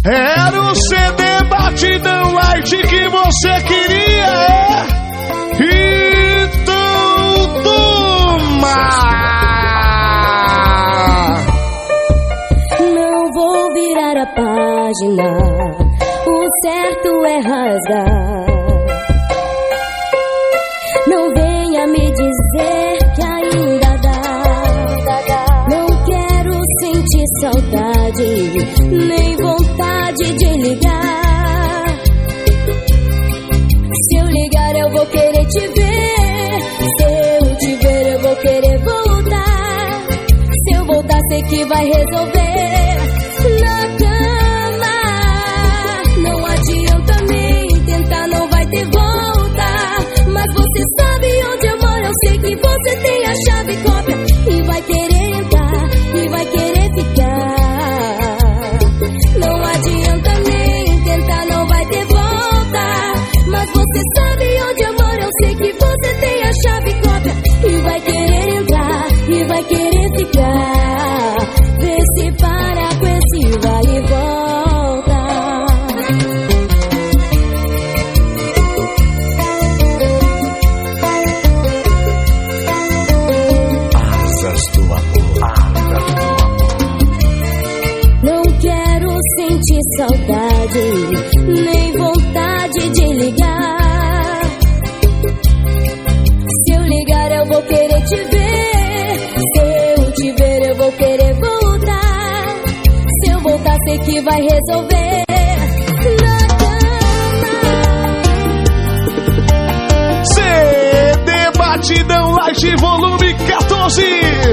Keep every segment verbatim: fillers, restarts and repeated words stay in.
Era o C D Batidão Light que você queria. Então toma. Não vou virar a página, o certo é rasgar. Não venha me dizer que ainda dá. Não quero sentir saudade, nem vontade de ligar. Se eu ligar eu vou querer te ver. Se eu te ver eu vou querer voltar. Se eu voltar sei que vai resolver na cama. Não adianta nem tentar, não vai ter volta. Mas você sabe onde eu moro, eu sei que você tem a chave cópia. E vai querer entrar, e vai querer ficar. Não adianta nem tentar, não vai ter volta. Mas você sabe onde eu moro, eu sei que você tem a chave cópia. E vai querer entrar, e vai querer ficar. Vê se para com esse vai e volta. Asas do amor, asas do amor. Não quero sentir saudade, nem vontade de ligar. Se eu ligar eu vou querer te ver. Se eu te ver eu vou querer voltar. Se eu voltar sei que vai resolver na cama. C D Batidão Light volume quatorze.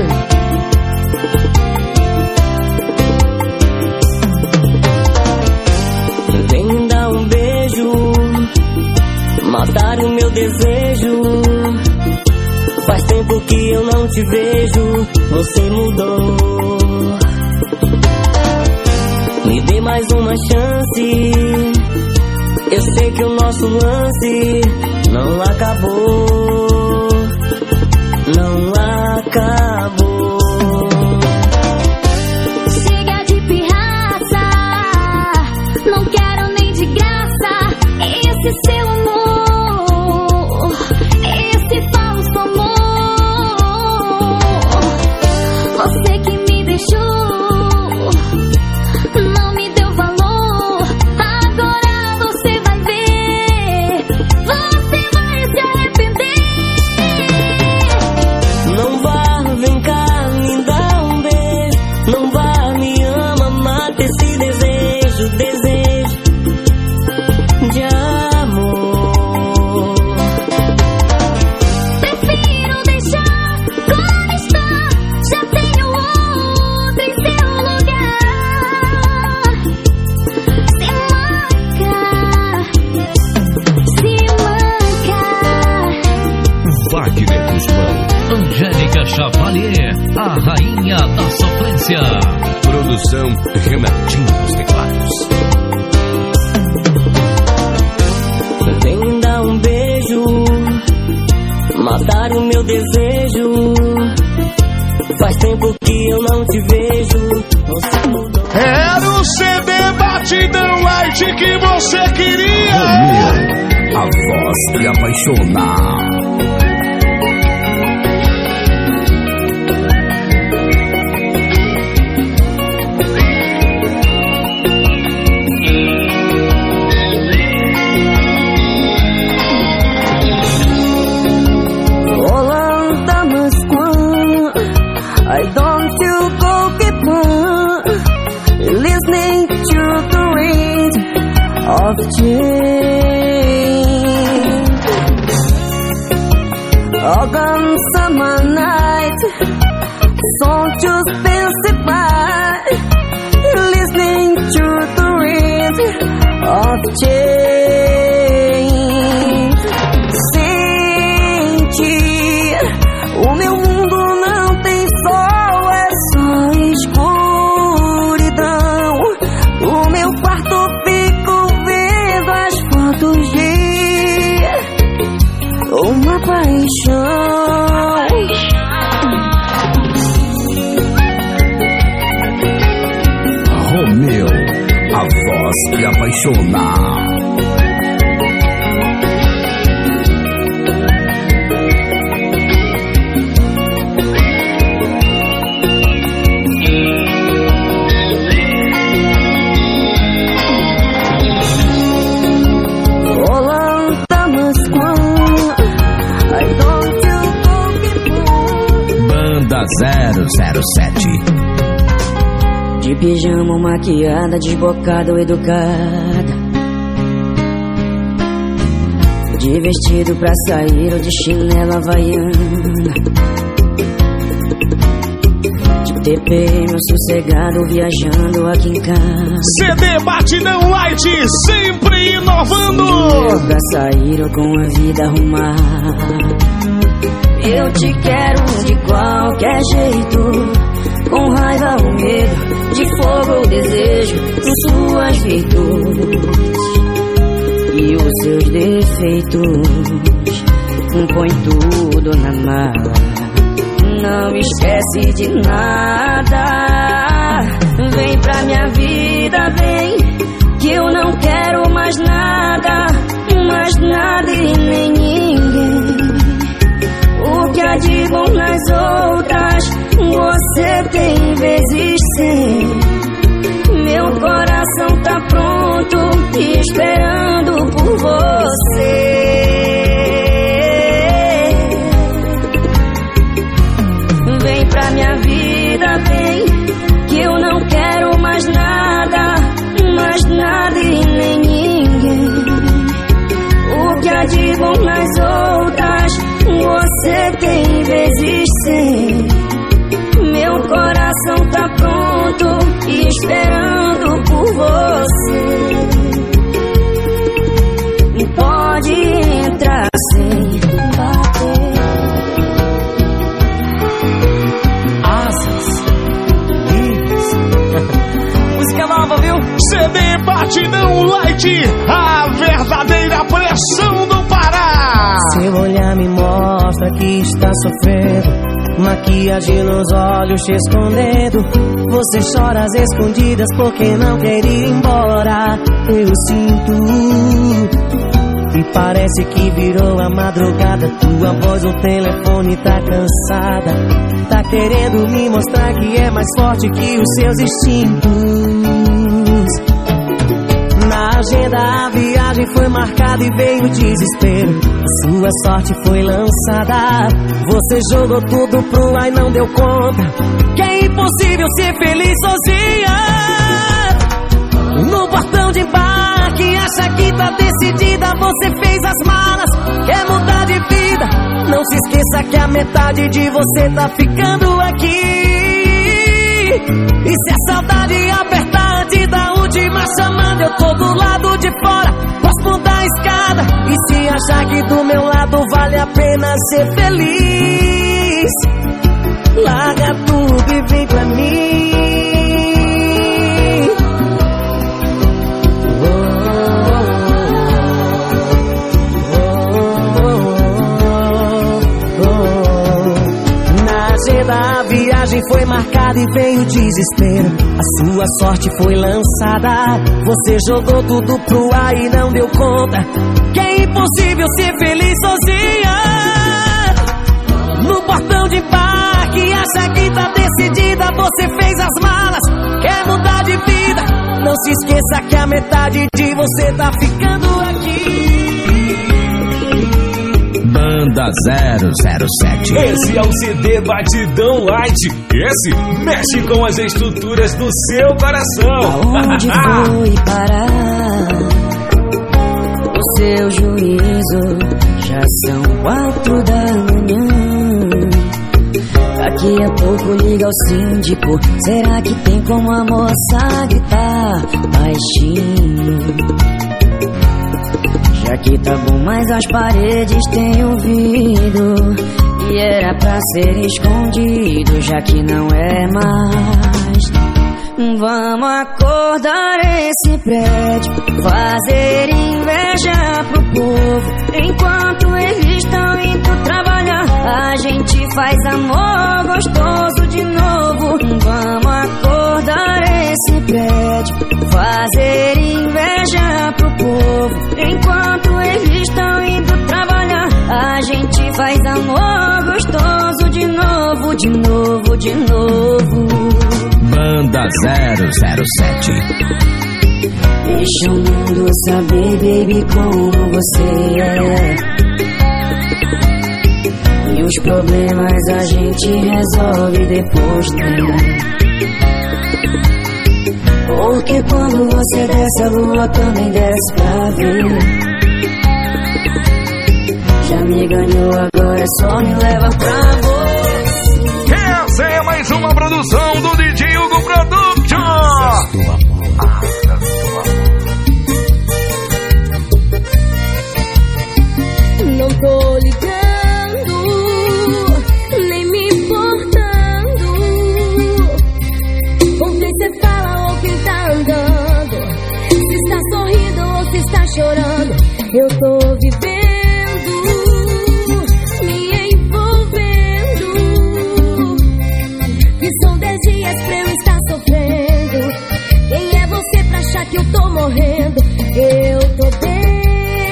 Vem me dar um beijo, matar o meu desejo. Faz tempo que eu não te vejo, você mudou. Me dê mais uma chance, eu sei que o nosso lance não acabou, não acabou. Chega de pirraça, não quero nem de graça esse seu amor, esse falso amor. Você que me deixou, não me deu valor. Agora você vai ver, você vai se arrepender. Não vá, vem cá, me dá um beijo. Não vá, me ama, mata esse desejo, desejo de amor. Prefiro deixar como está, já tenho outro em seu lugar. Se manca, se manca. Wagner Guzmão, Angélica Chavalier, a rainha da sofrência. Produção Renatinho dos Teclados. Vem me dar um beijo, matar o meu desejo. Faz tempo que eu não te vejo, você mudou. Era o C D Batidão Light que você queria. A voz que apaixona. Olanda, Moscou, I don't you go keep on listening to the wind of change. Organ summer night, song just pass by, listening to the wind of change. Sente, o meu mundo não tem sol, é só escuridão. O meu quarto fico vendo as fotos de uma paixão. Romeu, a voz voz que apaixona. zero zero sete. De pijama, maquiada, desbocada ou educada, de vestido pra sair ou de chinela havaiana, de T P M sossegado viajando aqui em casa. C D Batidão Light, sempre inovando. De pra sair ou com a vida arrumada. Eu te quero de qualquer jeito, com raiva ou medo, de fogo ou desejo, com suas virtudes e os seus defeitos. Põe tudo na mala, não esquece de nada. Vem pra minha vida, vem, que eu não quero mais nada, mais nada e nem ninguém. O que há de bom nas outras, você tem vezes sim. Meu coração tá pronto, esperando por você. Vem pra minha vida, vem, que eu não quero mais nada, mais nada e nem ninguém. O que há de bom nas outras, você tem vezes sim. Meu coração tá pronto, esperando por você. Pode entrar sem bater asas livres. Música nova, viu? C D Batidão Light, a verdadeira pressão do Pará. Seu olhar me mostra que está sofrendo, maquiagem nos olhos te escondendo. Você chora às escondidas porque não quer ir embora. Eu sinto, e parece que virou a madrugada. Tua voz no telefone tá cansada, tá querendo me mostrar que é mais forte que os seus instintos. Na agenda a viagem foi marcada e veio o desespero. Sua sorte foi lançada, você jogou tudo pro ar e não deu conta que é impossível ser feliz sozinha. No portão de embarque, acha que tá decidida, você fez as malas, quer mudar de vida. Não se esqueça que a metade de você tá ficando aqui. E se a saudade apertar antes da última chamada, eu tô do lado de fora, posso mudar a escada. E se achar que do meu lado vale a pena ser feliz, larga tudo e vem pra mim. A viagem foi marcada e veio o desespero. A sua sorte foi lançada, você jogou tudo pro ar e não deu conta que é impossível ser feliz sozinha. No portão de embarque, acha que tá decidida, você fez as malas, quer mudar de vida. Não se esqueça que a metade de você tá ficando aqui. Banda zero zero sete. Esse é o C D Batidão Light. Esse mexe com as estruturas do seu coração. Aonde foi parar o seu juízo? Já são quatro da manhã. Daqui a pouco liga ao síndico. Será que tem como a moça gritar baixinho? Já que tá bom, mas as paredes têm ouvido. E era pra ser escondido, já que não é mais. Vamos acordar esse prédio, fazer inveja pro povo. Enquanto eles estão indo trabalhar, a gente faz amor gostoso de novo. Vamos acordar esse prédio, fazer inveja de novo, de novo. Banda zero zero sete. Deixa o mundo saber, baby, como você é. E os problemas a gente resolve depois, né? Porque quando você desce, a lua também desce pra ver. Já me ganhou, agora só me leva pra você. Essa é mais uma produção do D J Hugo Production. Não tô ligando, nem me importando com quem cê fala ou quem tá andando, se está sorrindo ou se está chorando. Eu tô vivendo, me envolvendo, que são dez dias pra eu estar sofrendo. Quem é você pra achar que eu tô morrendo? Eu tô bem.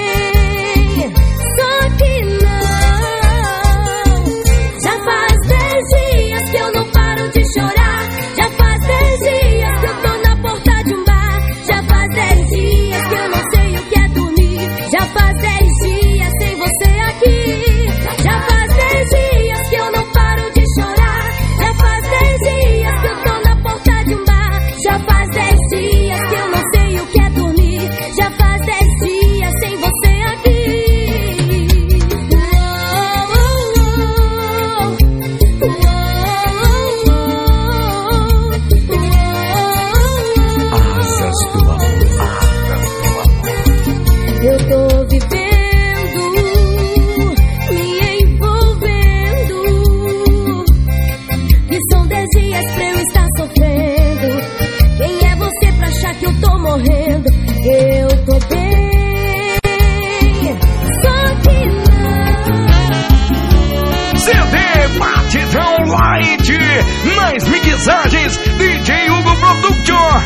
Nas mixagens D J Hugo Production.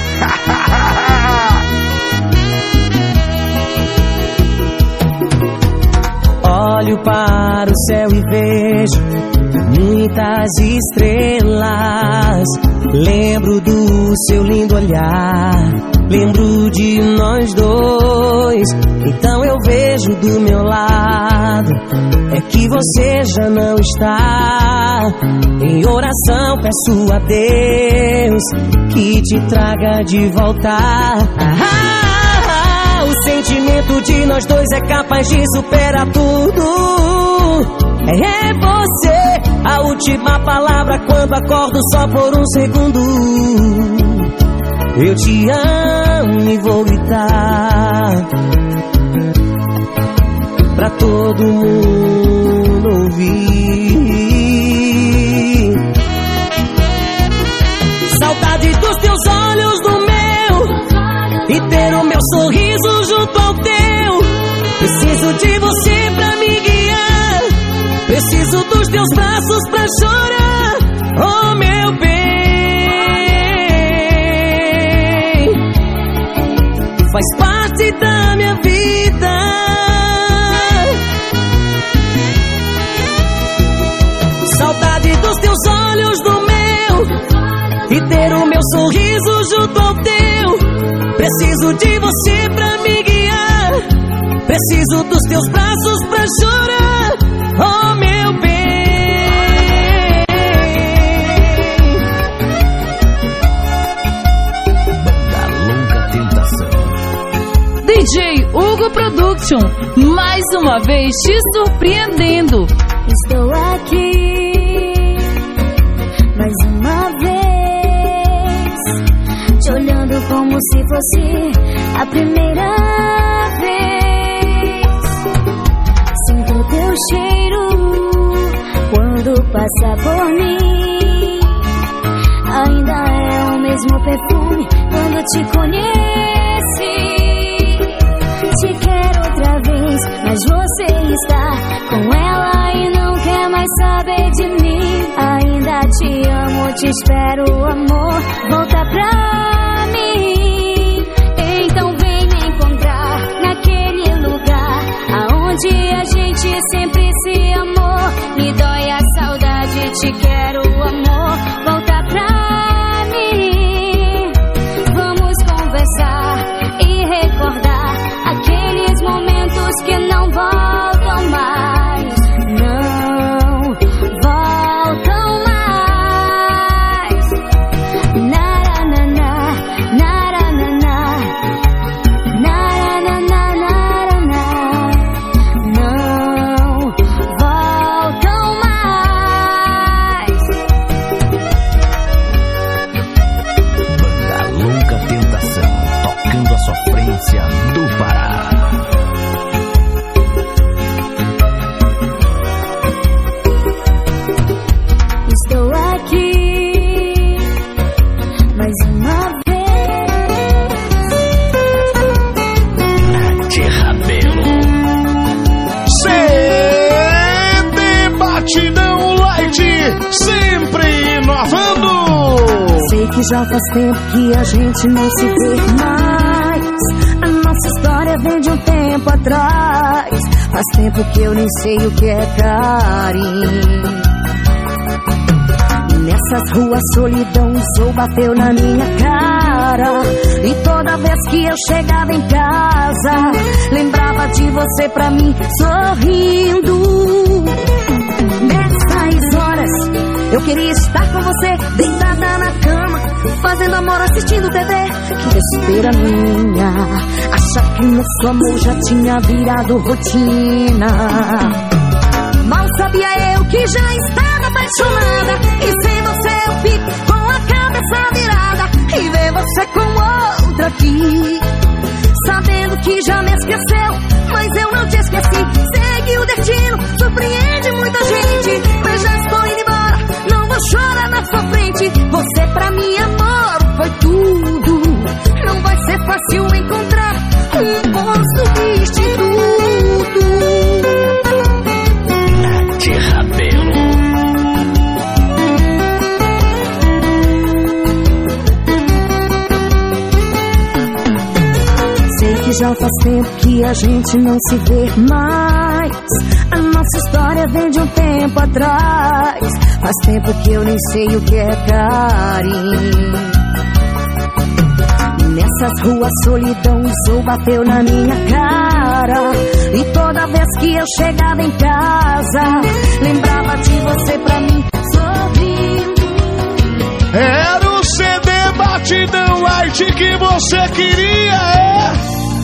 Olho para o céu e vejo muitas estrelas. Lembro do seu lindo olhar, lembro de nós dois. Então eu vejo do meu lado, é que você já não está. Em oração peço a Deus que te traga de volta. Ah, o sentimento de nós dois é capaz de superar tudo. É você a última palavra quando acordo só por um segundo. Eu te amo e vou gritar pra todo mundo ouvir. Saudade dos teus olhos no meu e ter o meu sorriso junto ao teu. Preciso de você pra me guiar, preciso dos teus braços pra chorar, oh meu bem. Faz parte da minha vida. Saudade dos teus olhos no meu e ter o meu sorriso junto ao teu. Preciso de você pra me guiar, preciso dos teus braços pra chorar, oh meu bem. Banda Longa Tentação. D J Hugo Production, mais uma vez te surpreendendo. Estou aqui mais uma vez, te olhando como se fosse a primeira vez. Sinto teu cheiro quando passa por mim. Ainda é o mesmo perfume quando te conheci. Te quero outra vez, mas você está com ela e não quer mais saber de mim. Ainda te amo, te espero, amor, volta pra mim. Então vem me encontrar naquele lugar aonde a gente sempre se amou. Me dói a saudade, te quero, e recordar aqueles momentos que não voltam mais, não voltam mais. Narananá, narananá, narananararaná, não voltam mais. Banda Longa Tentação, tocando a sofrência do Pará. Estou aqui mais uma vez. De Rabelo. C D Batidão Light, sempre inovando. Sei que já faz tempo que a gente não se vê mais. A nossa história vem de um tempo atrás. Faz tempo que eu nem sei o que é carinho. Nessas ruas solidão usou, bateu na minha cara. E toda vez que eu chegava em casa, lembrava de você pra mim sorrindo. Nessas horas eu queria estar com você, deitada na cama, fazendo amor, assistindo T V. Que besteira minha, achar que nosso amor já tinha virado rotina. Mal sabia eu que já estava apaixonada, e sem você eu fico com a cabeça virada e ver você com outra aqui, sabendo que já me esqueceu, mas eu não te esqueci. Segue o destino, surpreende muita gente, mas já estou indo embora, não vou chorar na sua frente. Você pra mim, amor, foi tudo. Não vai ser fácil encontrar um bom substituto. De Rabelo. Sei que já faz tempo que a gente não se vê mais. A nossa história vem de um tempo atrás. Faz tempo que eu nem sei o que é carinho. Nessas ruas solidão usou, bateu na minha cara. E toda vez que eu chegava em casa, lembrava de você pra mim sorrindo. Era o C D Batidão Light que você queria, é?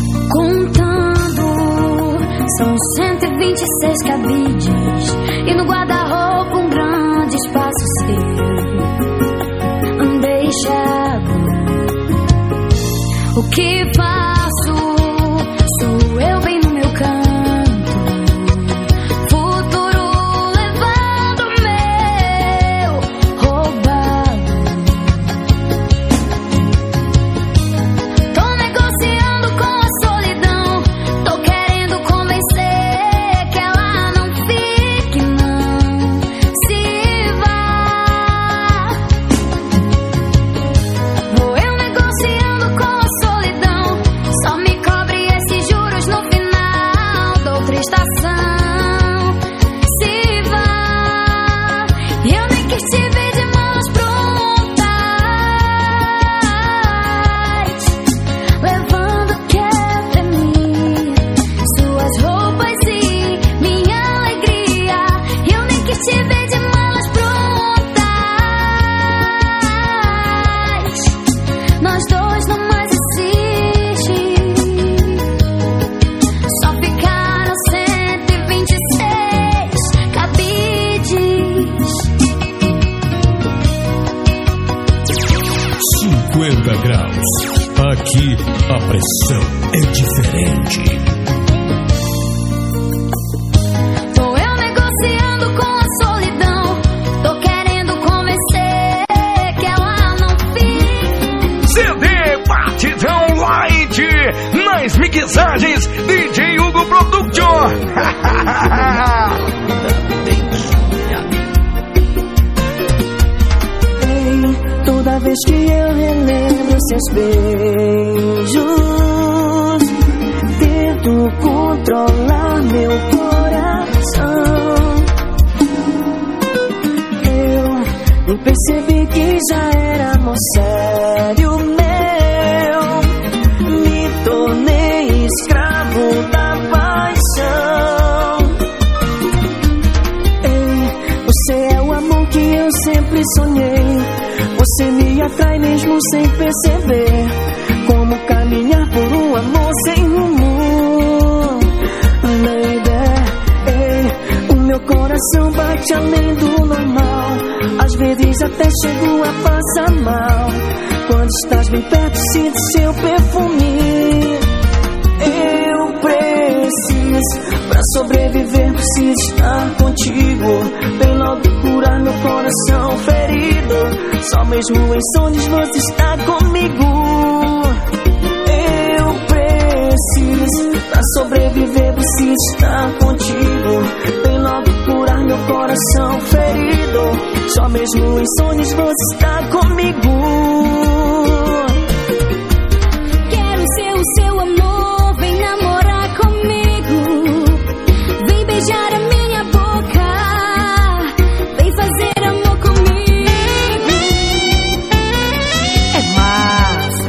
Contando, são cento e vinte e seis cabides, e no guarda-roupa um grande espaço seu. Deixado, o que faço? Sou eu bem no meu canto, futuro levando o meu roubado. Tô negociando com a solidão, tô querendo convencer que ela não fique, não se vá. Vou eu negociando com a solidão, só me cobre esses juros no final da outra estação. Se vá, e eu nem quis te ver de mãos prontas, levando o que é pra mim, suas roupas e minha alegria. E eu nem quis te ver de mãos prontas, nós dois não mais existem. Só ficaram cento e vinte e seis cabides. cinquenta graus. Aqui a pressão é diferente. Tô eu negociando com a solidão, tô querendo convencer que ela não fique. C D Batidão Light, nas mixagens D J Hugo Production. Ei, toda vez que eu relembro seus beijos, tento controlar meu coração. Eu nem percebi que já era amor sério meu. Me atrai mesmo sem perceber. Como caminhar por um amor sem rumo. Baby, ei, o meu coração bate além do normal. Às vezes até chego a passar mal. Quando estás bem perto sinto seu perfume. Eu preciso, pra sobreviver preciso estar contigo. Vem logo curar meu coração ferido. Só mesmo em sonhos você está comigo. Eu preciso, pra sobreviver preciso estar contigo. Vem logo curar meu coração ferido. Só mesmo em sonhos você está comigo. Quero ser o seu amor, vem namorar comigo. Vem beijar a minha boca, vem fazer amor comigo. É massa,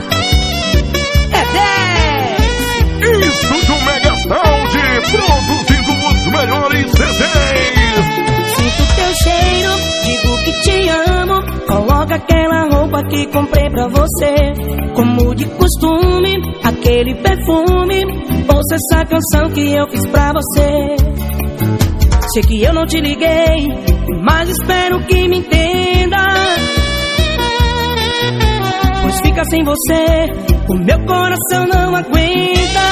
é dez. Estúdio Mega Sound, produzindo os melhores C Ds. Sinto teu cheiro, digo que te amo. Coloca aquela roupa que comprei pra você. Como de costume, aquele perfume. Ouça essa canção que eu fiz pra você. Sei que eu não te liguei, mas espero que me entenda. Pois fica sem você, o meu coração não aguenta.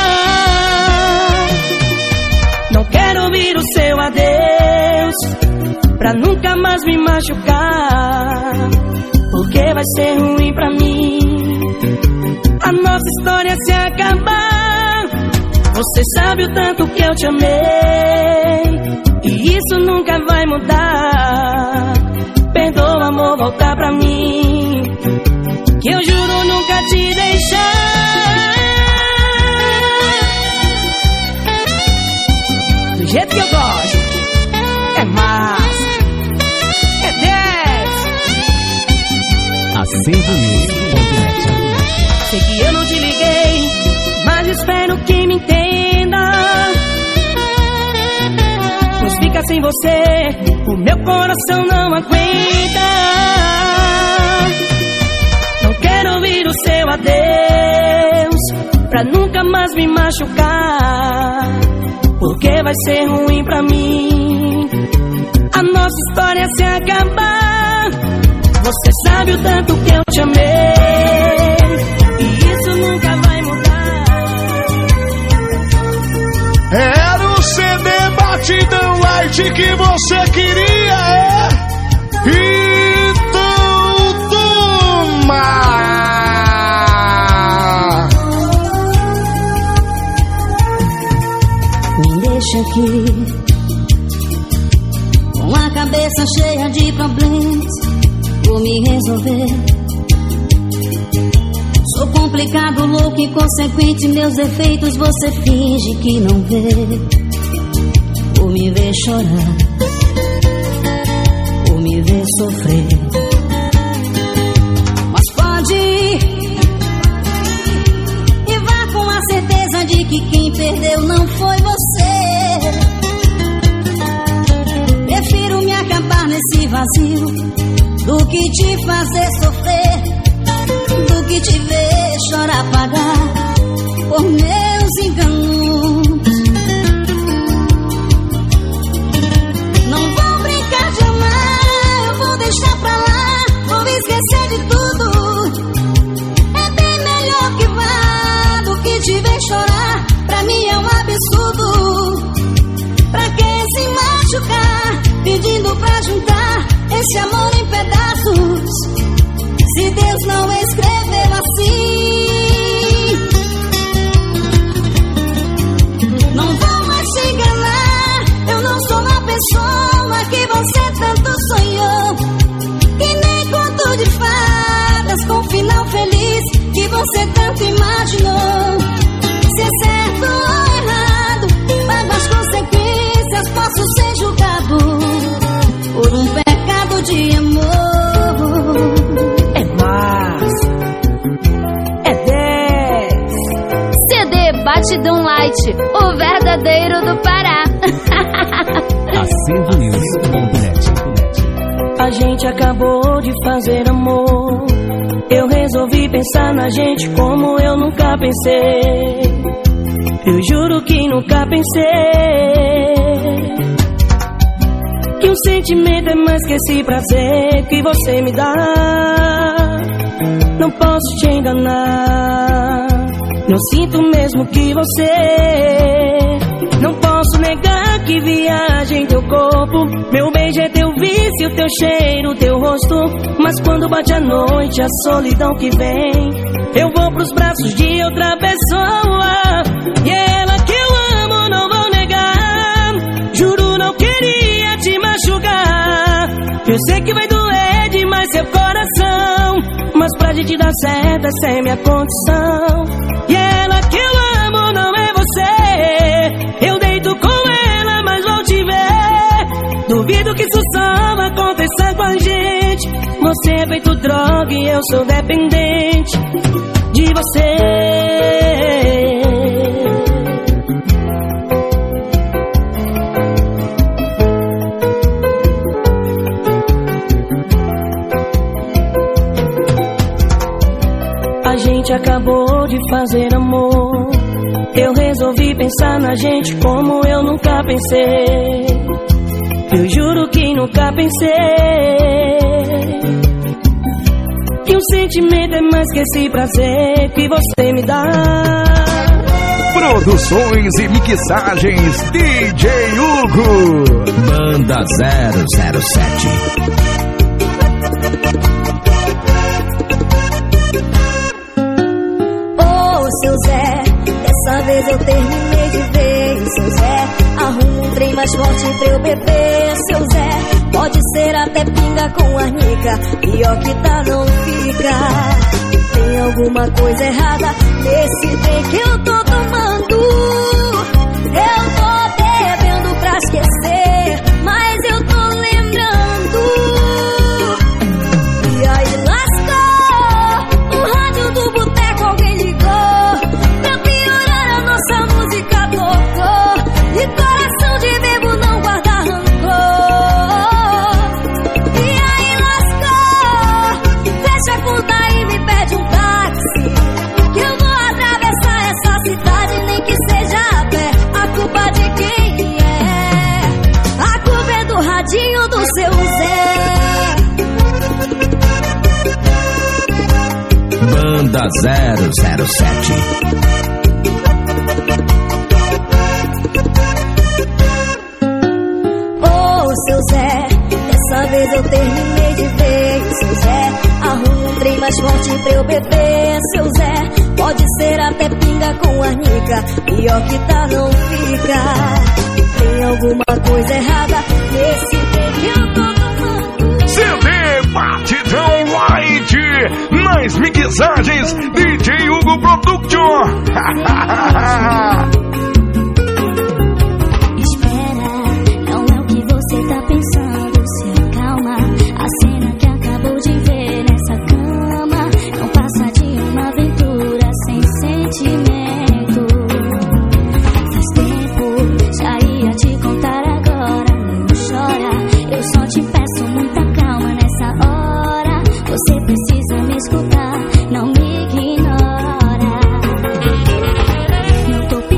Não quero ouvir o seu adeus, pra nunca mais me machucar, porque vai ser ruim pra mim a nossa história se acabar. Você sabe o tanto que eu te amei, e isso nunca vai mudar. Perdoa, amor, volta pra mim, que eu juro nunca te deixar. Do jeito que eu gosto, é massa, é dez. Acendo news ponto net. Sei que eu não te liguei, mas espero que me entenda. Pois fica sem você, o meu coração não aguenta. Não quero ouvir o seu adeus, pra nunca mais me machucar, porque vai ser ruim pra mim a nossa história se acabar. Você sabe o tanto que eu te amei, e isso nunca vai mudar. Era o C D Batidão Light que você queria, é? Então toma! Me deixa aqui com a cabeça cheia de problemas, vou me resolver. Sou complicado, louco, inconsequente, meus defeitos você finge que não vê. Ou me vê chorar, ou me vê sofrer. Mas pode ir e vá com a certeza de que quem perdeu não foi você. Prefiro me acabar nesse vazio do que te fazer sofrer, do que te ver chorar, pagar por meus enganos. Não vou brincar de amar, eu vou deixar pra lá, vou esquecer de tudo. É bem melhor que vá do que te ver chorar, pra mim é um absurdo. Pra que se machucar, pedindo pra juntar esse amor em pedaços, se Deus não escreveu assim? Não vou mais te enganar, eu não sou a pessoa que você tanto sonhou, e nem conto de fadas com final feliz que você tanto imaginou. Se é certo ou errado, pago as consequências, posso ser julgado por um pecado de amor. É massa, é dez. C D Batidão Light, o verdadeiro do Pará. Acendo news ponto net. A gente acabou de fazer amor, eu resolvi pensar na gente como eu nunca pensei. Eu juro que nunca pensei que o sentimento é mais que esse prazer que você me dá. Não posso te enganar, não sinto mesmo que você. Não posso negar que viaja em teu corpo. Meu beijo é teu vício, teu cheiro, teu rosto. Mas quando bate a noite, a solidão que vem, eu vou pros braços de outra pessoa. E é ela que eu amo, não vou negar. Juro, não queria te machucar. Eu sei que vai doer demais seu coração, mas pra gente dar certo essa é minha condição. E é ela que eu amo, não é você. Eu deito com ela, mas vou te ver. Duvido que isso só vai acontecer com a gente. Você é feito droga e eu sou dependente de você. A gente acabou de fazer amor. Eu resolvi pensar na gente como eu nunca pensei. Eu juro que nunca pensei que o sentimento é mais que esse prazer que você me dá. Produções e mixagens D J Hugo. Banda zero zero sete. Seu Zé, dessa vez eu terminei de ver. Seu Zé, arruma um trem mais forte pra eu beber. Seu Zé, pode ser até pinga com arnica, pior que tá não fica. Tem alguma coisa errada nesse trem que eu tô tomando. Eu tô bebendo pra esquecer, mas eu tô lembrando. E aí lascou, o rádio do boteco alguém ligou. Nossa música tocou e coração de bebo não guarda rancor. E aí lascou, fecha a conta e me pede um táxi, que eu vou atravessar essa cidade, nem que seja a pé. A culpa de quem é? A culpa é do radinho do seu Zé. Banda zero zero sete. Seu Zé, dessa vez eu terminei de ver. Seu Zé, arruma um trem mais forte pra eu beber. Seu Zé, pode ser até pinga com arnica, pior que tá não fica. Tem alguma coisa errada nesse trem que eu tô tomando. C D Batidão Light, nas mixagens D J Hugo Production. Você tá pensando, se acalma. A cena que acabou de ver nessa cama não passa de uma aventura sem sentimento. Faz tempo, já ia te contar agora. Não chora, eu só te peço muita calma nessa hora. Você precisa me escutar, não me ignora. Não tô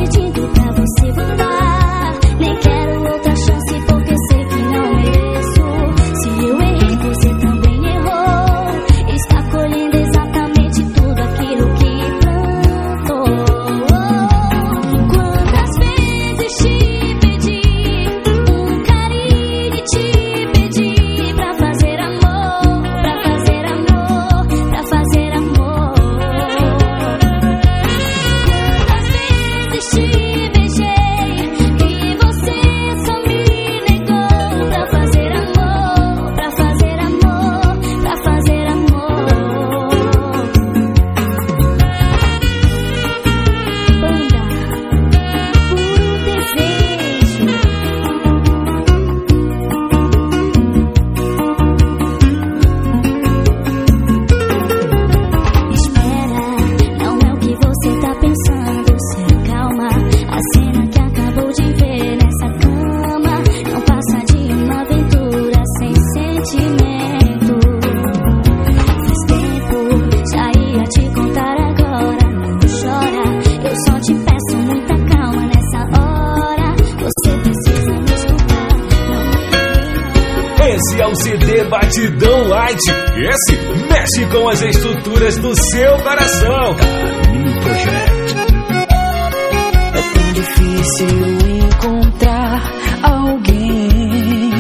C D Batidão Light. Esse mexe com as estruturas do seu coração. Caminho Project. É tão difícil encontrar alguém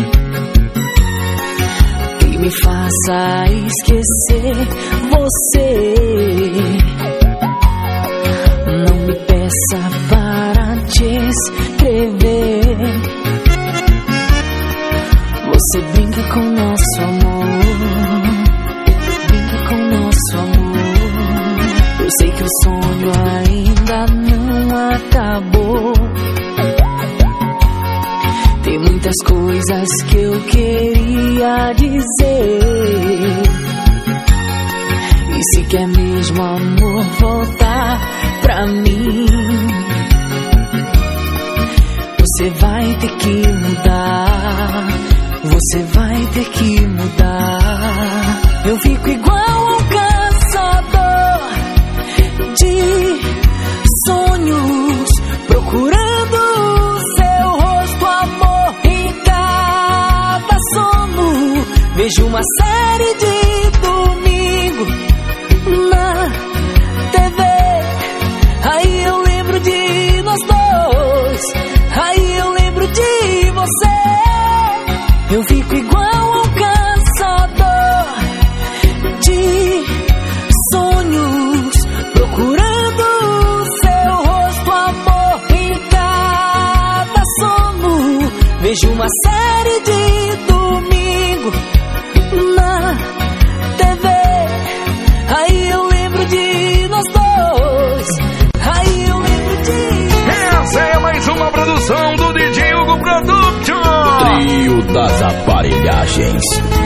que me faça esquecer você. Não me peça para te escrever. Você brinca com nosso amor, brinca com nosso amor. Eu sei que o sonho ainda não acabou. Tem muitas coisas que eu queria dizer. E se quer mesmo, amor, voltar pra mim, você vai ter que mudar. Você vai ter que mudar. Eu fico igual um caçador de sonhos, procurando seu rosto, amor, em cada sono. Vejo uma série de domingo na T V. Aí eu lembro de nós dois. Aí eu lembro de você. Eu fico igual um caçador de sonhos, procurando seu rosto, amor, em cada sono. Vejo uma série de domingo na T V. Aí eu lembro de nós dois. Aí eu lembro de... Essa é mais uma produção do D J Hugo Production. Trio das Aparelhagens.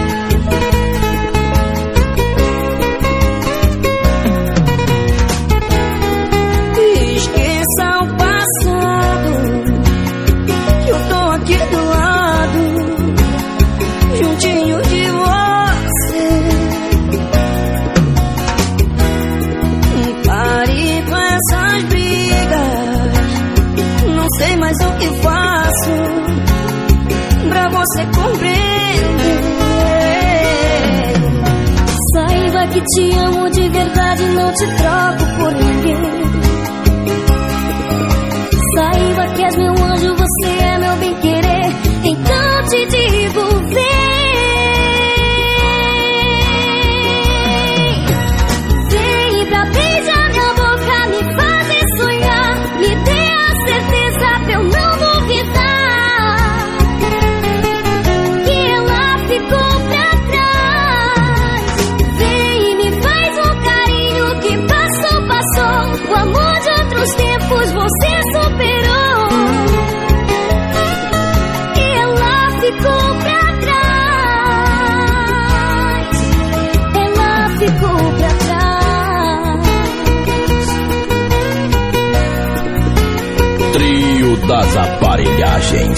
Esqueça o passado, eu tô aqui do lado, juntinho de você. Pare com essas brigas, não sei mais o que faço pra você compreender. Saiba que te amo de verdade, não te troco por ninguém. Saiba que és meu anjo, você é meu bem-querer. Então te digo, vem, vem pra beijar minha boca, me fazer sonhar, me dê a certeza pra eu não duvidar que ela ficou pra trás. Vem e me faz um carinho que passou, passou. O amor de outros tempos você superou. E ela ficou pra trás. Ela ficou pra trás. Trio das Aparelhagens.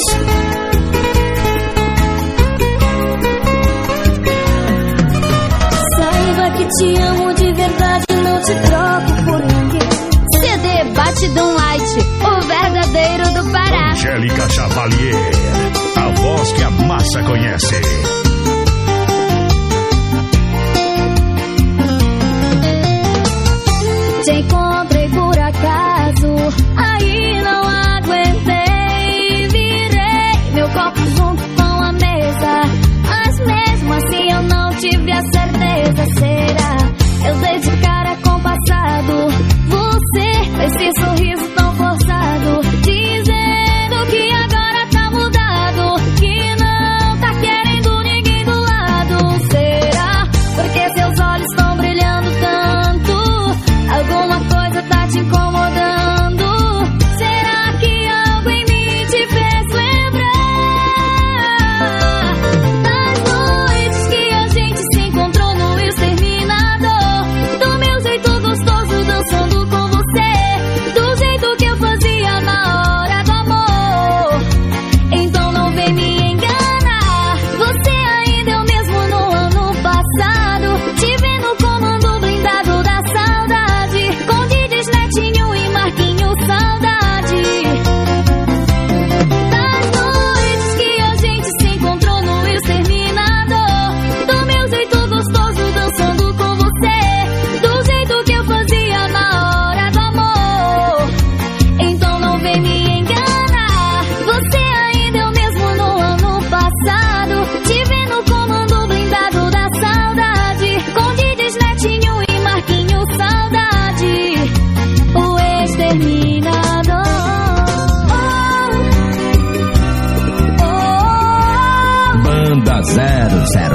Saiba que te amo de verdade, não te troco por ninguém. C D Batidão Light, o verdadeiro do Pará. Angélica Chavalier, a voz que a massa conhece. Te encontrei por acaso, aí não aguentei. Virei meu copo junto com a mesa, mas mesmo assim eu não tive a certeza. Será? Eu dei de cara com o passado. Você, esse sorriso tão forçado, dizendo que agora tá mudado, que não tá querendo ninguém do lado. Será? Porque seus olhos estão brilhando tanto, alguma coisa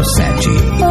sete. Oh,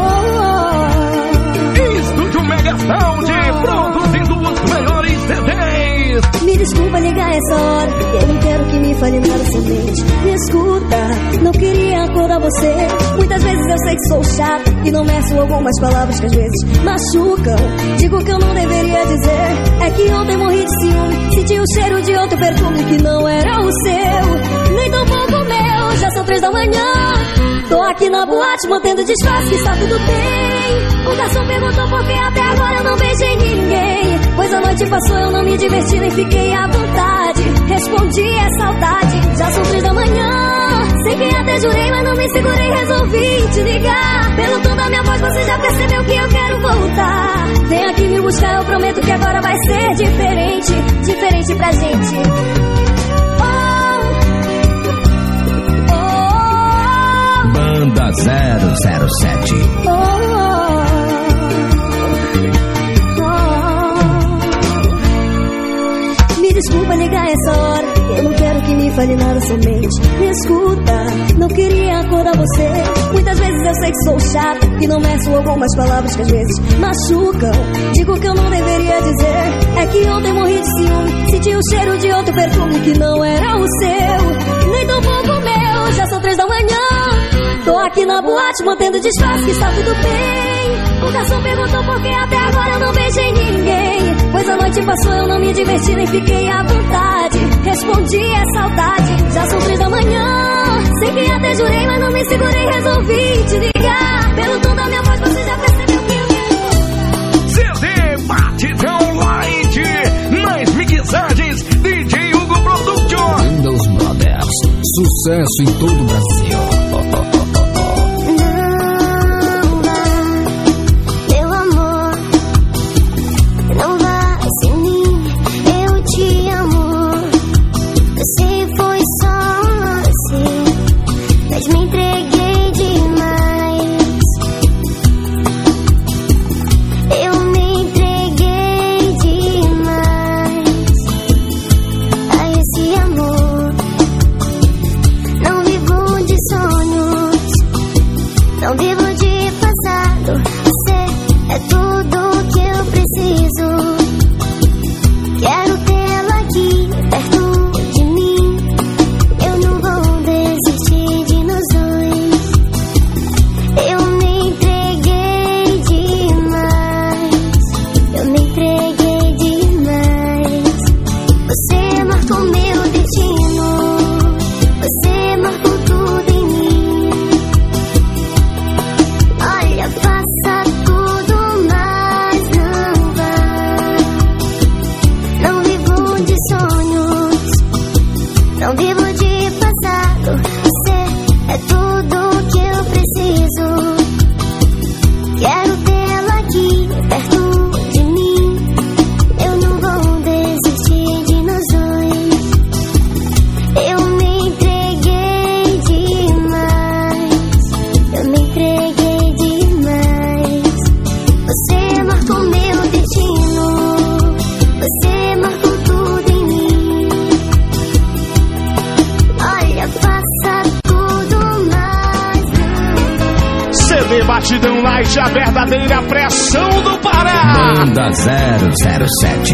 oh. Estúdio Mega Sound, produzindo os melhores C Ds. Me desculpa ligar essa hora, eu não quero que me fale nada somente. Me escuta, não queria acordar você. Muitas vezes eu sei que sou chata e não meço algumas palavras que às vezes machucam. Digo que eu não deveria dizer. É que ontem morri de ciúme, senti o cheiro de outro perfume que não era o seu, nem tão pouco meu. Já são três da manhã, tô aqui na boate mantendo disfarce que está tudo bem. O garçom perguntou por que até agora eu não beijei ninguém, pois a noite passou, eu não me diverti nem fiquei à vontade. Respondi, é saudade. Já são três da manhã, sei que até jurei, mas não me segurei, resolvi te ligar. Pelo tom da minha voz você já percebeu que eu quero voltar. Vem aqui me buscar, eu prometo que agora vai ser diferente, diferente pra gente. Oh, oh, Banda zero zero sete. oh, oh. Me desculpa ligar essa hora, eu não quero que me fale nada somente. Me escuta, não queria acordar você. Muitas vezes eu sei que sou chata e não meço algumas palavras que às vezes machucam. Digo que eu não deveria dizer. É que ontem morri de ciúme, senti o cheiro de outro perfume que não era o seu, nem tão pouco meu. Já são três da manhã, tô aqui na boate mantendo disfarce que está tudo bem. O garçom perguntou por que até agora eu não beijei ninguém, pois a noite passou, eu não me diverti nem fiquei à vontade. Respondi, é saudade. Já são três da manhã, sei que até jurei, mas não me segurei, resolvi te ligar. Pelo tom da minha voz você já percebeu que eu quero. C D Batidão Light, nas mixagens D J Hugo Production. Windows Brothers, sucesso em todo o Brasil. Batidão Light, a verdadeira pressão do Pará. Banda zero zero sete.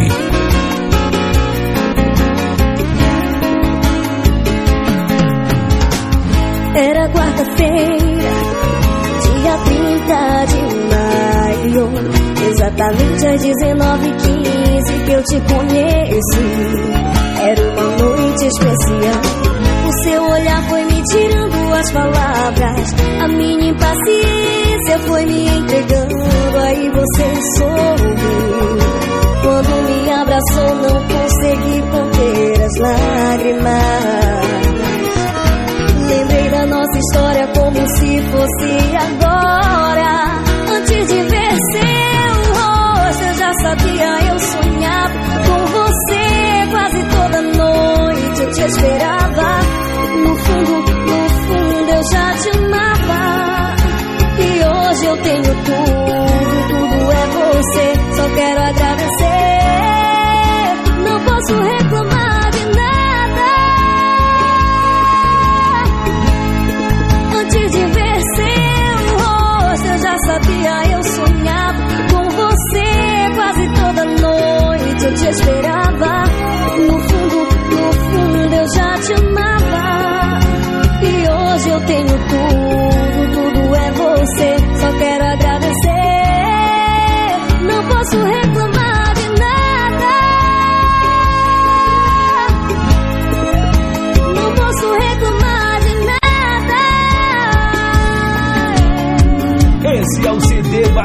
Era quarta-feira, dia trinta de maio, exatamente às dezenove e quinze que eu te conheci. Era uma noite especial, o seu olhar foi me tirando as palavras, a minha impaciência foi me entregando, aí você sorriu. Quando me abraçou não consegui conter as lágrimas. Lembrei da nossa história como se fosse agora. Antes de ver seu rosto eu já sabia, eu sonhava com você quase toda noite. Eu te esperava, no fundo, no fundo eu já te amava. E hoje eu tenho tudo, tudo é você. Só quero agradecer, não posso reclamar de nada. Antes de ver seu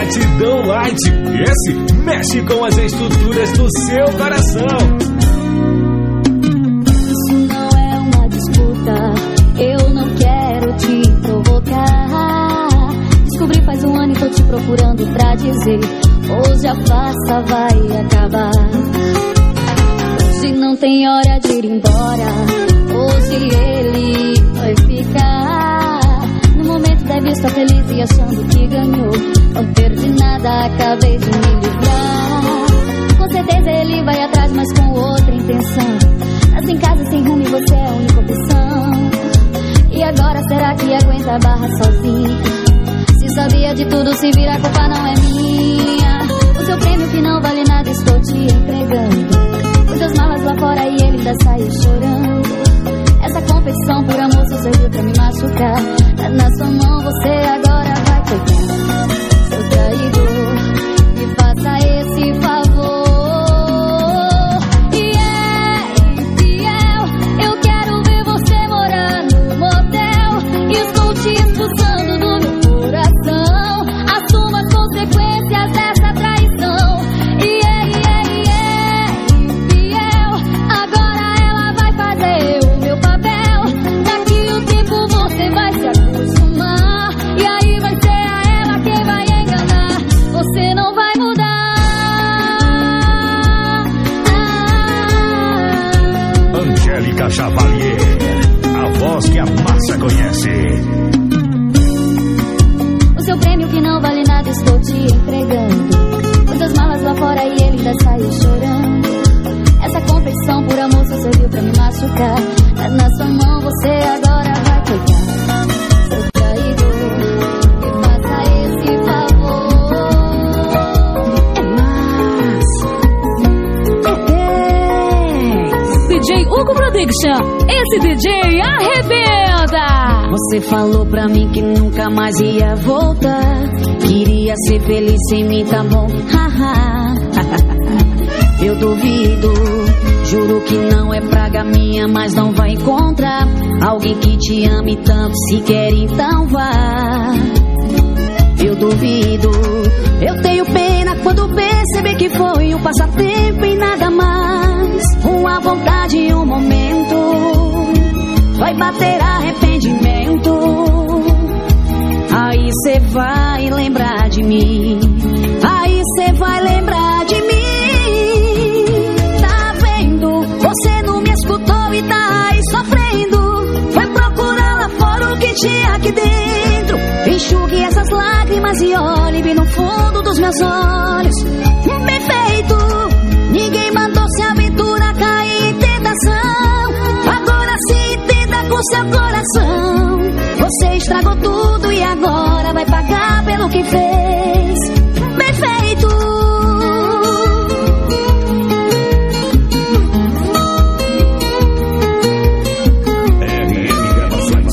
Batidão Light. Esse mexe com as estruturas do seu coração. Isso não é uma disputa, eu não quero te provocar. Descobri faz um ano e tô te procurando pra dizer: hoje a farsa vai acabar. Hoje não tem hora de ir embora, hoje ele vai ficar. No momento deve estar feliz e achando que ganhou. Não perdi nada, acabei de me livrar. Com certeza ele vai atrás, mas com outra intenção. Nasce em casa sem rumo e você é a única opção. E agora será que aguenta a barra sozinho? Se sabia de tudo, se vira, a culpa não é minha. O seu prêmio que não vale nada estou te entregando. Muitas malas lá fora e ele ainda saiu chorando. Essa confecção por amor só serviu pra me machucar. Tá na sua mão, você agora vai pegar. Seu traidor, me faça esse favor. E é infiel, eu quero ver você morar no motel. E estou te expulsando do meu coração. Assuma as consequências dessa traição. E é, e é, e é infiel, agora ela vai fazer o meu papel. Daqui o tempo você vai se acostumar. E aí vai ser a ela quem vai enganar. Você não vai mudar. Angélica Chavalier, a voz que a massa conhece. O seu prêmio que não vale nada estou te entregando. Muitas malas lá fora e ele ainda saiu chorando. Essa confecção por amor só serviu pra me machucar. Tá na sua mão, você agora vai pegar. Seu traidor, me faça esse favor. É mais. D J Hugo Production, esse D J arrebenta. Você falou pra mim que nunca mais ia voltar. Queria ser feliz sem mim, tá bom? Haha. Eu duvido, juro que não é praga minha, mas não vai encontrar alguém que te ame tanto. Se quer, então vá. Eu duvido, eu tenho pena quando perceber que foi um passatempo e nada mais. Uma vontade, um momento, vai bater arrependimento. Aí cê vai lembrar de mim, aí cê vai lembrar de mim. Tá vendo? Você não me escutou e tá aí sofrendo. Vai procurar lá fora o que tinha aqui dentro. Enxugue essas lágrimas e olhe bem no fundo dos meus olhos. Bem feito, ninguém mandou se aventura cair em tentação. Agora se entenda com seu coração. Você estragou tudo e agora vai pagar pelo que fez. Bem feito. R M Gravações.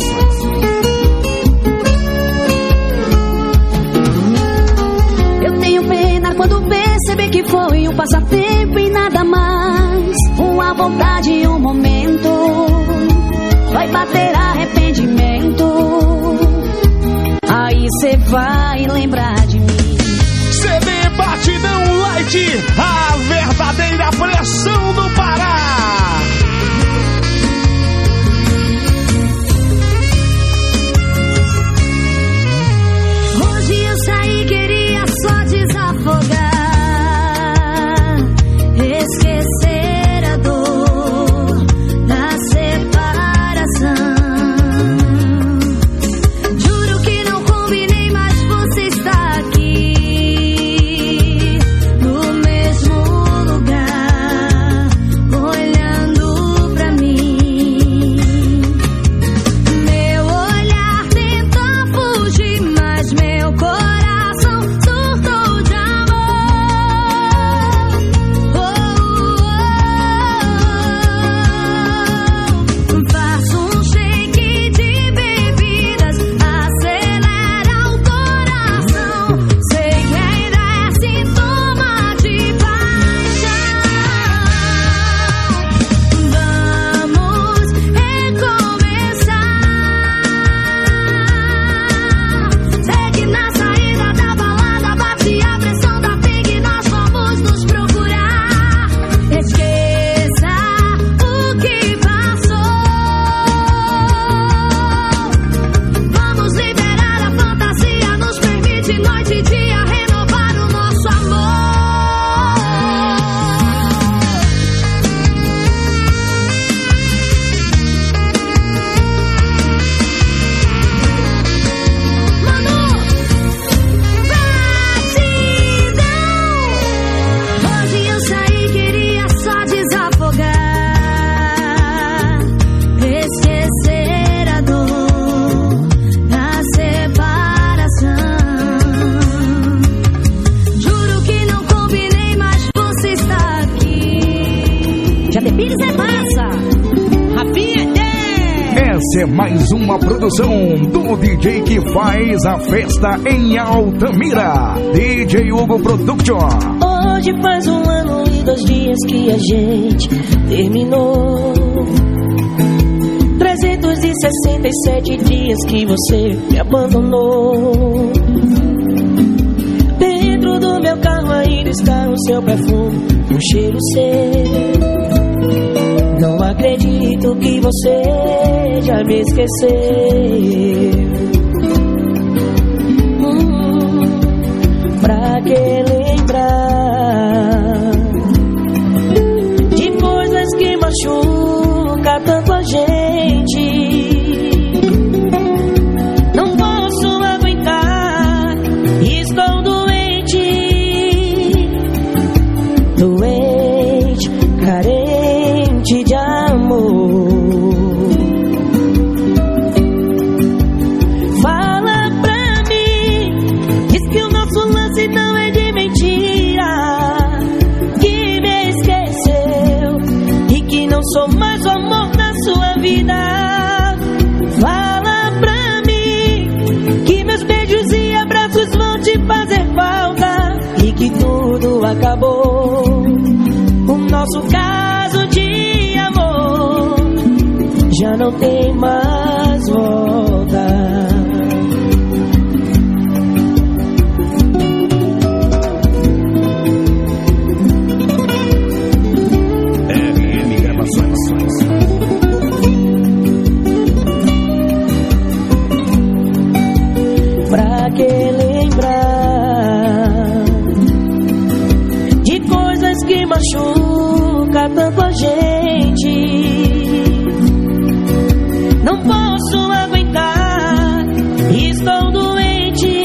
Eu tenho pena quando perceber que foi um passatempo e nada mais. Uma vontade, um momento, vai bater arrependimento. Aí cê vai lembrar de mim. C D Batidão Light, a verdadeira pressão do Pará. Hoje eu saí, queria só desafogar, esquecer a dor da separação. Juro que não combinei, mas você está aqui no mesmo lugar. Foi Essa é mais uma produção do D J que faz a festa em Altamira, D J Hugo Production. Hoje faz um ano e dois dias que a gente terminou. trezentos e sessenta e sete dias que você me abandonou. Dentro do meu carro ainda está o seu perfume, um cheiro seu. Não acredito que você já me esqueceu. hum, Pra que lembrar de coisas que machucam tanto a gente? Não posso aguentar, estou doente, doente, carente de amor. Fala pra mim, diz que o nosso lance não é de mentira, que me esqueceu e que não sou mais o amor da sua vida. Fala pra mim que meus beijos e abraços vão te fazer falta e que tudo acabou. O nosso caso de amor já não tem mais volta. R M Gravações. Pra que lembrar de coisas que machucam tanto a gente? Não posso aguentar, estou doente,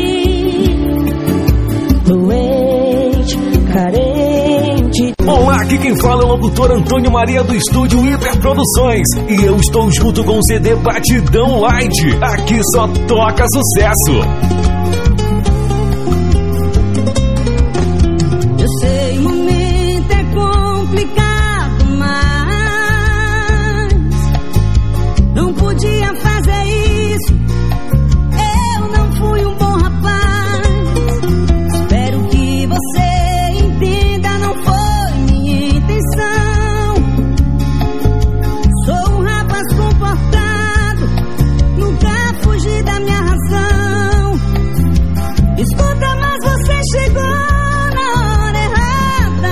doente, carente. Olá, aqui quem fala é o locutor Antônio Maria do estúdio Hiperproduções. E eu estou junto com o C D Batidão Light. Aqui só toca sucesso. Eu sei, o momento é complicado, mas não podia fazer isso. Eu não fui um bom rapaz. Espero que você entenda, não foi minha intenção. Sou um rapaz comportado, nunca fugi da minha razão. Escuta, mas você chegou na hora errada,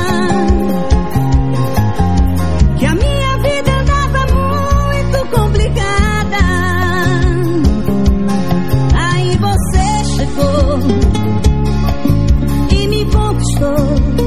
que a minha vida andava muito complicada. Aí você chegou e me conquistou.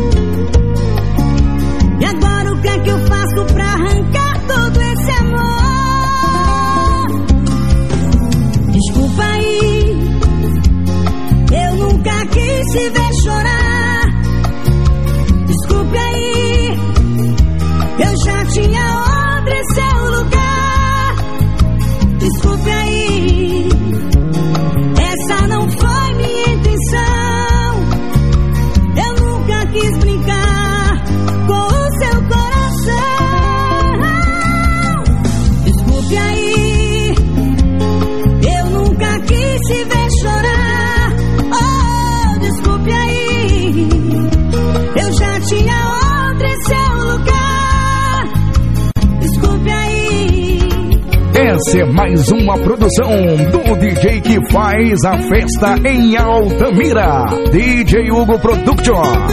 E agora o que é que eu faço pra arrancar todo esse amor? Desculpa aí, eu nunca quis te ver chorar. Desculpe aí, eu já tinha outra em seu lugar. Desculpe aí, essa não foi minha intenção. Eu nunca quis brincar com o seu coração. Desculpe aí, eu nunca quis te ver chorar. Oh, desculpe aí, eu já tinha outra em seu lugar. Desculpe aí. Essa é mais uma produção do D J que faz a festa em Altamira, D J Hugo Production.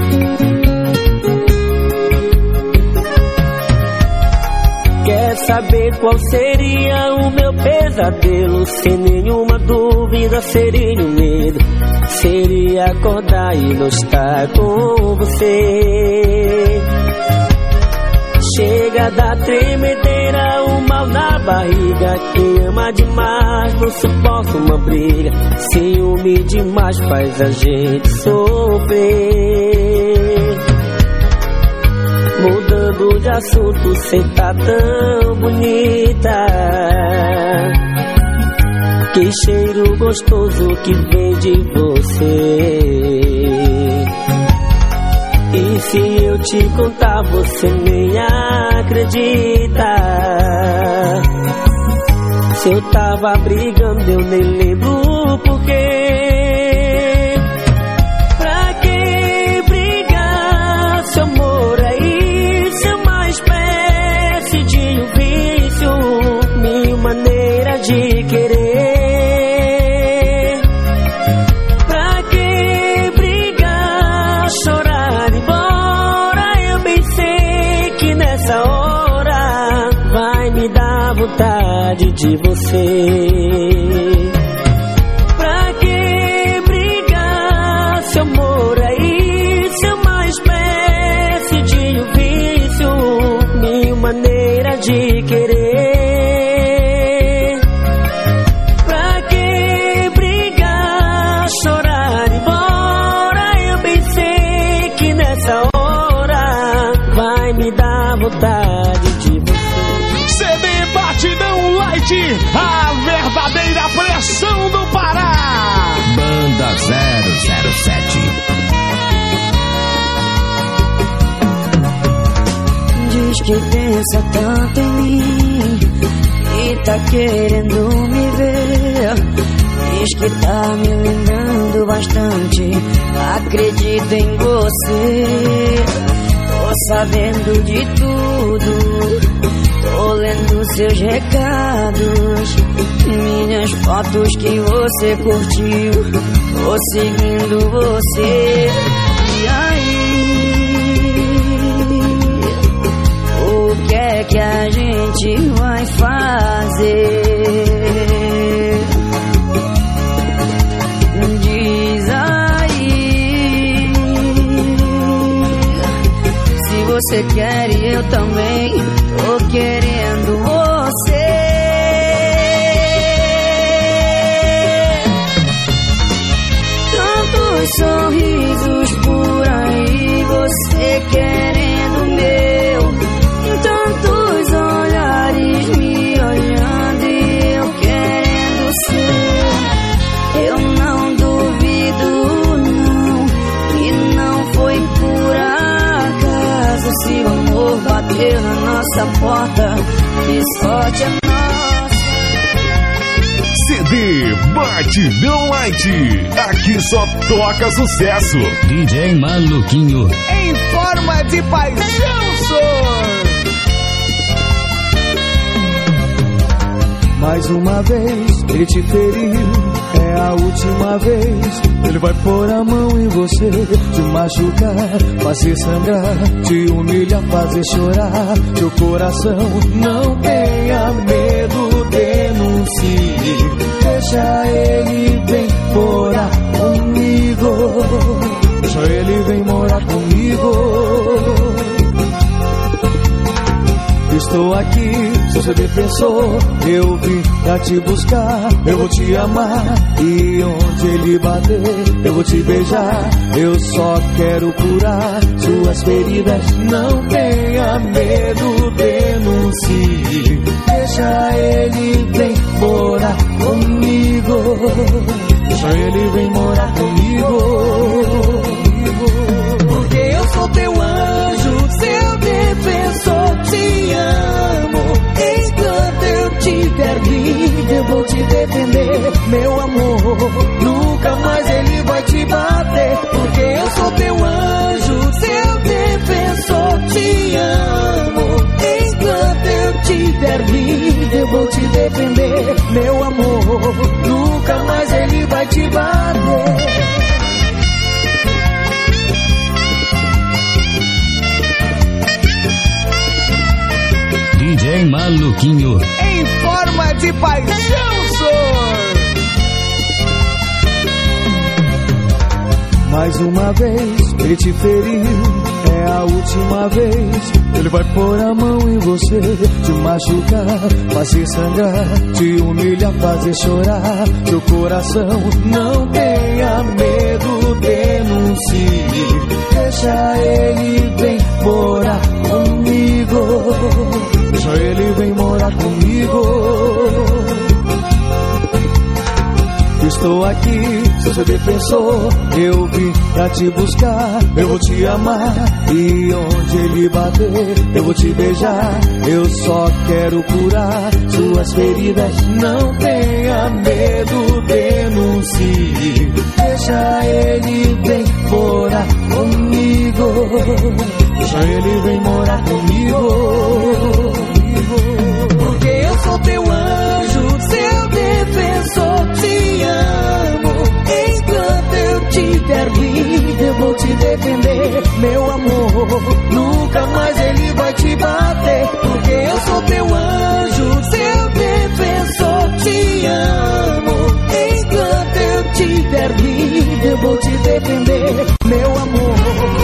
Quer saber qual seria o meu pesadelo? Sem nenhuma dúvida seria o medo. Seria acordar e não estar com você. Chega da tremedeira, o mal na barriga. Quem ama demais não suporta uma briga. Ciúme demais faz a gente sofrer. Mudando de assunto, cê tá tão bonita. Que cheiro gostoso que vem de você. E se eu te contar, você nem acredita. Se eu tava brigando, eu nem lembro o porquê. Pra que brigar se amor é isso? É uma espécie de um vício, minha maneira de querer. Pra que brigar, chorar, embora? Eu bem sei que nessa hora vai me dar vontade de você. Pra que brigar se amor é isso? É uma espécie de um vício, minha maneira de querer. Pra que brigar, chorar, embora? Eu bem sei que nessa hora vai me dar vontade de você. C D Batidão Light, a verdadeira pressão do Pará. Banda zero zero sete. Diz que pensa tanto em mim e tá querendo me ver. Diz que tá me lembrando bastante. Acredito em você. Tô sabendo de tudo. Tô lendo seus recados, minhas fotos que você curtiu. Tô seguindo você. E aí, o que é que a gente vai fazer? Diz aí, se você quer e eu também tô querendo você. Tantos sorrisos por aí, você querendo o meu. Tantos olhares me olhando e eu querendo o seu. Eu não duvido não, e não foi por acaso. Se o amor bater na nossa porta, que sorte é nossa. C D Batidão Light, aqui só toca sucesso. D J Maluquinho. Em forma de paixão, sou. Mais uma vez ele te feriu, é a última vez. Ele vai pôr a mão em você, te machucar, fazer sangrar, te humilhar, fazer chorar. Teu coração não tenha medo, denuncie. Deixa ele vir morar comigo. Deixa ele vir morar comigo. Estou aqui, sou seu defensor. Eu vim pra te buscar. Eu vou te amar e onde ele bater eu vou te beijar. Eu só quero curar suas feridas. Não tenha medo, denuncie. Deixa ele vir morar comigo. Deixa ele vir morar comigo. Porque eu sou teu anjo, seu defensor. Te amo, enquanto eu tiver vida, eu vou te defender, meu amor. Nunca mais ele vai te bater, porque eu sou teu anjo, seu defensor. Te amo, enquanto eu tiver vida, eu vou te defender, meu amor. Nunca mais ele vai te bater. D J Maluquinho. Em forma de paixão, sou. Mais uma vez ele te feriu, é a última vez. Ele vai pôr a mão em você, te machucar, fazer sangrar, te humilhar, fazer chorar. Teu coração não tenha medo, denuncie. Deixa ele vir morar comigo. Deixa ele vir morar comigo. Estou aqui, sou seu defensor. Eu vim pra te buscar, eu vou te amar. E onde ele bater, eu vou te beijar. Eu só quero curar suas feridas. Não tenha medo, denuncie. Deixa ele bem morar comigo. Deixa ele vem morar comigo. Porque eu sou teu anjo, seu defensor. Te amo, enquanto eu tiver vida eu vou te defender. Meu amor, nunca mais ele vai te bater. Porque eu sou teu anjo, seu defensor. Te amo, enquanto eu tiver vida eu vou te defender. Meu amor.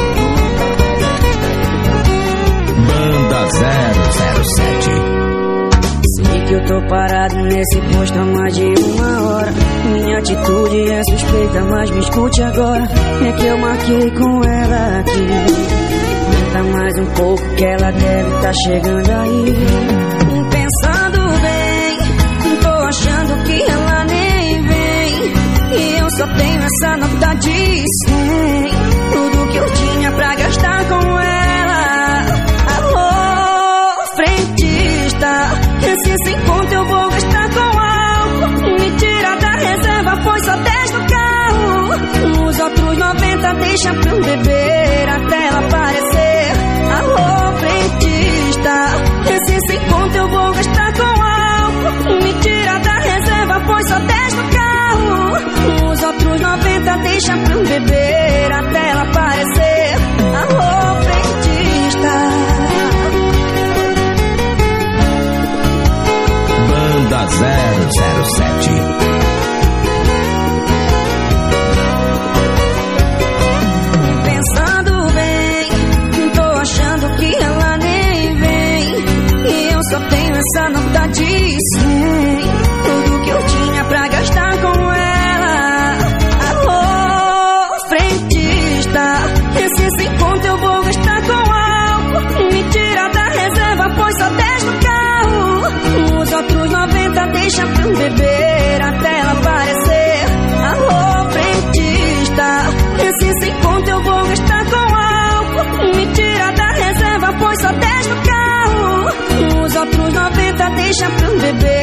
Banda zero zero sete. Sei que eu tô parado nesse posto há mais de uma hora. Minha atitude é suspeita, mas me escute agora. É que eu marquei com ela aqui. Aguenta mais um pouco que ela deve tá chegando aí. Pensando bem, tô achando que ela nem vem. E eu só tenho essa nota de cem. Tudo que eu tinha pra gastar com ela. Alô, frentista, esse sem conto eu vou gastar com álcool. Me tira da reserva, pois só dez no carro. Os outros noventa deixa pra eu beber até ela aparecer. Alô, frentista, esse sem conto eu vou gastar com álcool. Me tira da reserva, pois só dez no carro. Os outros noventa deixa pra eu beber até ela aparecer. Alô, frentista. Banda zero zero sete. Pensando bem, tô achando que ela nem vem. E eu só tenho essa nota de cem. Tudo que eu tinha pra gastar com ela. Alô, frentista, esse sem conto eu vou gastar com álcool. Me tira da reserva, pois só dez no carro. Os outros noventa deixa pra eu beber até ela aparecer. Alô, frentista, esse sem conto eu vou gastar com álcool. Me tira da reserva, pois só dez no carro. Os outros noventa deixa pra eu beber